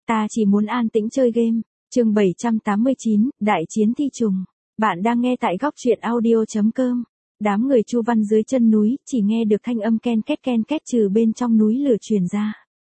ta chỉ muốn an tĩnh chơi game. Chương 789, Đại chiến thi trùng. Bạn đang nghe tại góc truyện audio.com. Đám người Chu Văn dưới chân núi, chỉ nghe được thanh âm ken két trừ bên trong núi lửa truyền ra.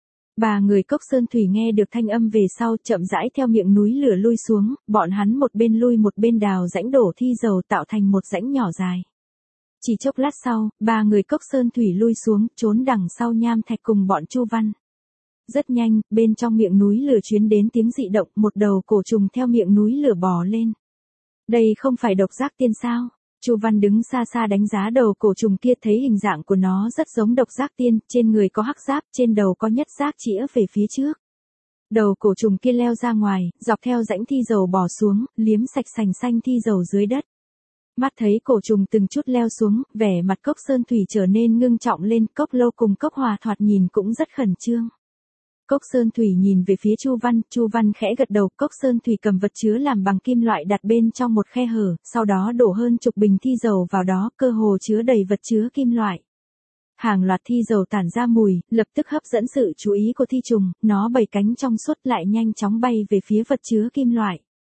Ba người Cốc Sơn Thủy nghe được thanh âm về sau, chậm rãi theo miệng núi lửa lui xuống, bọn hắn một bên lui một bên đào rãnh đổ thi dầu tạo thành một rãnh nhỏ dài. Chỉ chốc lát sau, ba người Cốc Sơn Thủy lui xuống, trốn đằng sau nham thạch cùng bọn Chu Văn. Rất nhanh, bên trong miệng núi lửa truyền đến tiếng dị động, một đầu cổ trùng theo miệng núi lửa bò lên. Đây không phải độc giác tiên sao? Chu Văn đứng xa xa đánh giá đầu cổ trùng kia, thấy hình dạng của nó rất giống độc giác tiên, trên người có hắc giáp, trên đầu có nhất giác chĩa về phía trước. Đầu cổ trùng kia leo ra ngoài, dọc theo rãnh thi dầu bò xuống, liếm sạch sành xanh thi dầu dưới đất. Mắt thấy cổ trùng từng chút leo xuống, vẻ mặt Cốc Sơn Thủy trở nên ngưng trọng lên, Cốc Lô cùng Cốc Hòa thoạt nhìn cũng rất khẩn trương. Cốc Sơn Thủy nhìn về phía Chu Văn khẽ gật đầu, Cốc Sơn Thủy cầm vật chứa làm bằng kim loại đặt bên trong một khe hở, sau đó đổ hơn chục bình thi dầu vào đó, cơ hồ chứa đầy vật chứa kim loại. Hàng loạt thi dầu tản ra mùi, lập tức hấp dẫn sự chú ý của thi trùng, nó bảy cánh trong suốt lại nhanh chóng bay về phía vật chứa kim loại.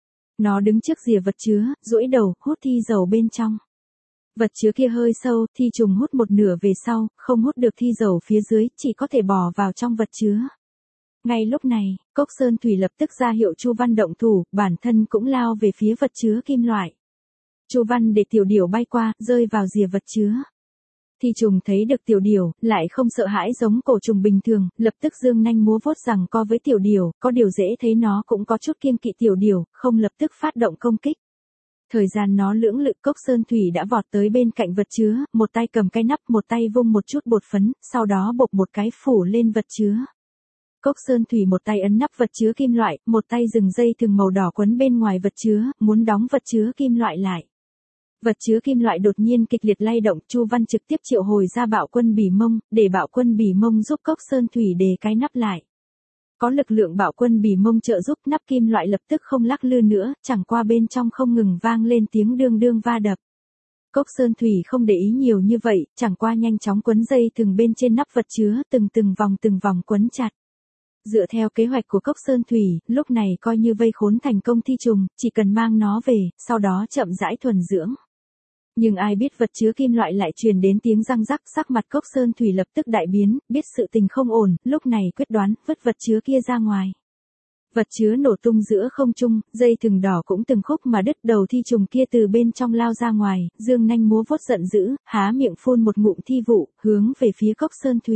Nó đứng trước rìa vật chứa, duỗi đầu, hút thi dầu bên trong. Vật chứa kia hơi sâu, thi trùng hút một nửa về sau, không hút được thi dầu phía dưới, chỉ có thể bò vào trong vật chứa. Ngay lúc này, Cốc Sơn Thủy lập tức ra hiệu Chu Văn động thủ, bản thân cũng lao về phía vật chứa kim loại. Chu Văn để tiểu điểu bay qua, rơi vào rìa vật chứa. Thi trùng thấy được tiểu điểu, lại không sợ hãi giống cổ trùng bình thường, lập tức giương nanh múa vuốt rằng co với tiểu điểu, có điều dễ thấy nó cũng có chút kiêng kỵ tiểu điểu, không lập tức phát động công kích. Thời gian nó lưỡng lự, Cốc Sơn Thủy đã vọt tới bên cạnh vật chứa, một tay cầm cái nắp, một tay vung một chút bột phấn, sau đó bột một cái phủ lên vật chứa. Cốc Sơn Thủy một tay ấn nắp vật chứa kim loại, một tay dừng dây thừng màu đỏ quấn bên ngoài vật chứa, muốn đóng vật chứa kim loại lại. Vật chứa kim loại đột nhiên kịch liệt lay động, Chu Văn trực tiếp triệu hồi ra Bạo Quân Bỉ Mông, để Bạo Quân Bỉ Mông giúp Cốc Sơn Thủy đề cái nắp lại. Có lực lượng Bạo Quân Bỉ Mông trợ giúp, nắp kim loại lập tức không lắc lư nữa, chẳng qua bên trong không ngừng vang lên tiếng đương đương va đập. Cốc Sơn Thủy không để ý nhiều như vậy, chẳng qua nhanh chóng quấn dây thừng bên trên nắp vật chứa, từng vòng quấn chặt. Dựa theo kế hoạch của Cốc Sơn Thủy, lúc này coi như vây khốn thành công thi trùng, chỉ cần mang nó về, sau đó chậm rãi thuần dưỡng. Nhưng ai biết vật chứa kim loại lại truyền đến tiếng răng rắc, sắc mặt Cốc Sơn Thủy lập tức đại biến, biết sự tình không ổn, lúc này quyết đoán, vứt vật chứa kia ra ngoài. Vật chứa nổ tung giữa không trung, dây thừng đỏ cũng từng khúc mà đứt, đầu thi trùng kia từ bên trong lao ra ngoài, dương nanh múa vuốt giận dữ, há miệng phun một ngụm thi vụ, hướng về phía Cốc Sơn Thủy.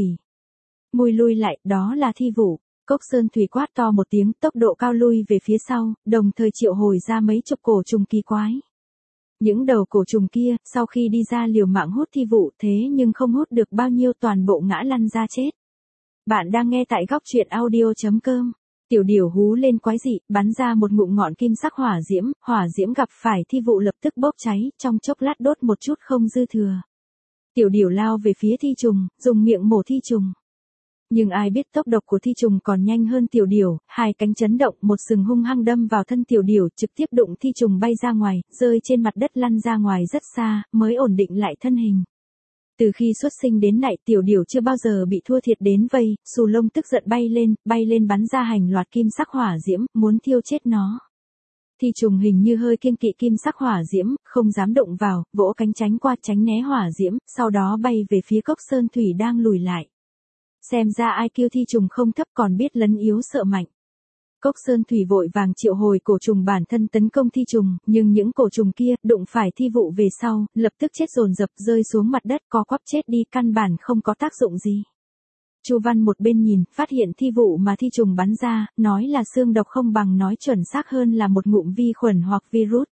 Mùi lui lại, đó là thi vụ. Cốc Sơn Thủy quát to một tiếng, tốc độ cao lui về phía sau, đồng thời triệu hồi ra mấy chục cổ trùng kỳ quái. Những đầu cổ trùng kia, sau khi đi ra liều mạng hút thi vụ, thế nhưng không hút được bao nhiêu, toàn bộ ngã lăn ra chết. Bạn đang nghe tại góc truyện audio.com. Tiểu điểu hú lên quái dị, bắn ra một ngụm ngọn kim sắc hỏa diễm gặp phải thi vụ lập tức bốc cháy, trong chốc lát đốt một chút không dư thừa. Tiểu điểu lao về phía thi trùng, dùng miệng mổ thi trùng. Nhưng ai biết tốc độ của thi trùng còn nhanh hơn tiểu điểu, hai cánh chấn động, một sừng hung hăng đâm vào thân tiểu điểu, trực tiếp đụng thi trùng bay ra ngoài, rơi trên mặt đất lăn ra ngoài rất xa, mới ổn định lại thân hình. Từ khi xuất sinh đến nay, tiểu điểu chưa bao giờ bị thua thiệt đến vây, xù lông tức giận bay lên bắn ra hành loạt kim sắc hỏa diễm, muốn thiêu chết nó. Thi trùng hình như hơi kiêng kỵ kim sắc hỏa diễm, không dám động vào, vỗ cánh tránh qua tránh né hỏa diễm, sau đó bay về phía Cốc Sơn Thủy đang lùi lại. Xem ra IQ thi trùng không thấp, còn biết lấn yếu sợ mạnh. Cốc Sơn Thủy vội vàng triệu hồi cổ trùng bản thân tấn công thi trùng, nhưng những cổ trùng kia, đụng phải thi vụ về sau, lập tức chết dồn dập rơi xuống mặt đất, co quắp chết đi, căn bản không có tác dụng gì. Chu Văn một bên nhìn, phát hiện thi vụ mà thi trùng bắn ra, nói là xương độc không bằng nói chuẩn xác hơn là một ngụm vi khuẩn hoặc virus.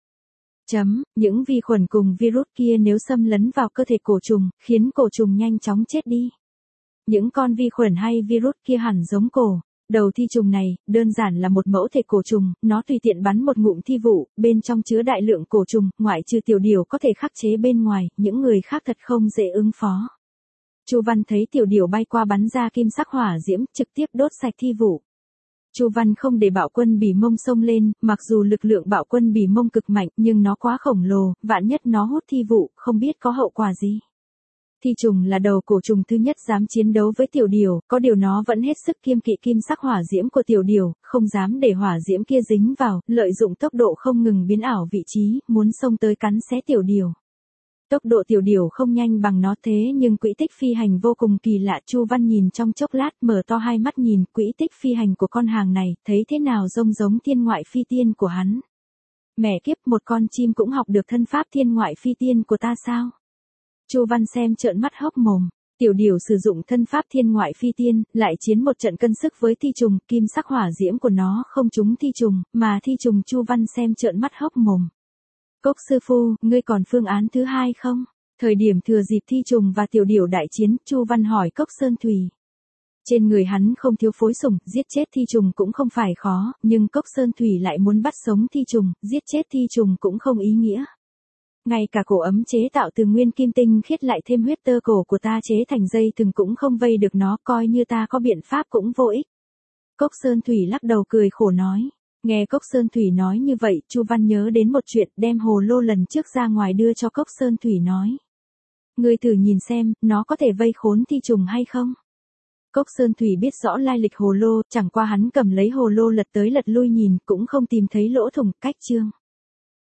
Những vi khuẩn cùng virus kia nếu xâm lấn vào cơ thể cổ trùng, khiến cổ trùng nhanh chóng chết đi. Những con vi khuẩn hay virus kia hẳn giống cổ. Đầu thi trùng này, đơn giản là một mẫu thể cổ trùng, nó tùy tiện bắn một ngụm thi vụ, bên trong chứa đại lượng cổ trùng, ngoại trừ tiểu điểu có thể khắc chế bên ngoài, những người khác thật không dễ ứng phó. Chu Văn thấy tiểu điểu bay qua bắn ra kim sắc hỏa diễm, trực tiếp đốt sạch thi vụ. Chu Văn không để Bạo Quân Bỉ Mông xông lên, mặc dù lực lượng Bạo Quân Bỉ Mông cực mạnh, nhưng nó quá khổng lồ, vạn nhất nó hút thi vụ, không biết có hậu quả gì. Thi trùng là đầu cổ trùng thứ nhất dám chiến đấu với tiểu điểu, có điều nó vẫn hết sức kiêng kỵ kim sắc hỏa diễm của tiểu điểu, không dám để hỏa diễm kia dính vào, lợi dụng tốc độ không ngừng biến ảo vị trí, muốn xông tới cắn xé tiểu điểu. Tốc độ tiểu điểu không nhanh bằng nó thế nhưng quỹ tích phi hành vô cùng kỳ lạ. Chu Văn nhìn trong chốc lát mở to hai mắt nhìn quỹ tích phi hành của con hàng này, thấy thế nào giống thiên ngoại phi tiên của hắn. Mẹ kiếp, một con chim cũng học được thân pháp thiên ngoại phi tiên của ta sao? Chu Văn xem trợn mắt hốc mồm. Tiểu điểu sử dụng thân pháp thiên ngoại phi tiên, lại chiến một trận cân sức với thi trùng, kim sắc hỏa diễm của nó không trúng thi trùng, mà thi trùng Chu Văn xem trợn mắt hốc mồm. Cốc sư phu, ngươi còn phương án thứ hai không? Thời điểm thừa dịp thi trùng và tiểu điểu đại chiến, Chu Văn hỏi Cốc Sơn Thủy. Trên người hắn không thiếu phối sủng, giết chết thi trùng cũng không phải khó, nhưng Cốc Sơn Thủy lại muốn bắt sống thi trùng, giết chết thi trùng cũng không ý nghĩa. Ngay cả cổ ấm chế tạo từ nguyên kim tinh khiết lại thêm huyết tơ cổ của ta chế thành dây thừng cũng không vây được nó, coi như ta có biện pháp cũng vô ích. Cốc Sơn Thủy lắc đầu cười khổ nói. Nghe Cốc Sơn Thủy nói như vậy, Chu Văn nhớ đến một chuyện, đem hồ lô lần trước ra ngoài đưa cho Cốc Sơn Thủy nói. Ngươi thử nhìn xem, nó có thể vây khốn thi trùng hay không? Cốc Sơn Thủy biết rõ lai lịch hồ lô, chẳng qua hắn cầm lấy hồ lô lật tới lật lui nhìn, cũng không tìm thấy lỗ thủng. Cách chương.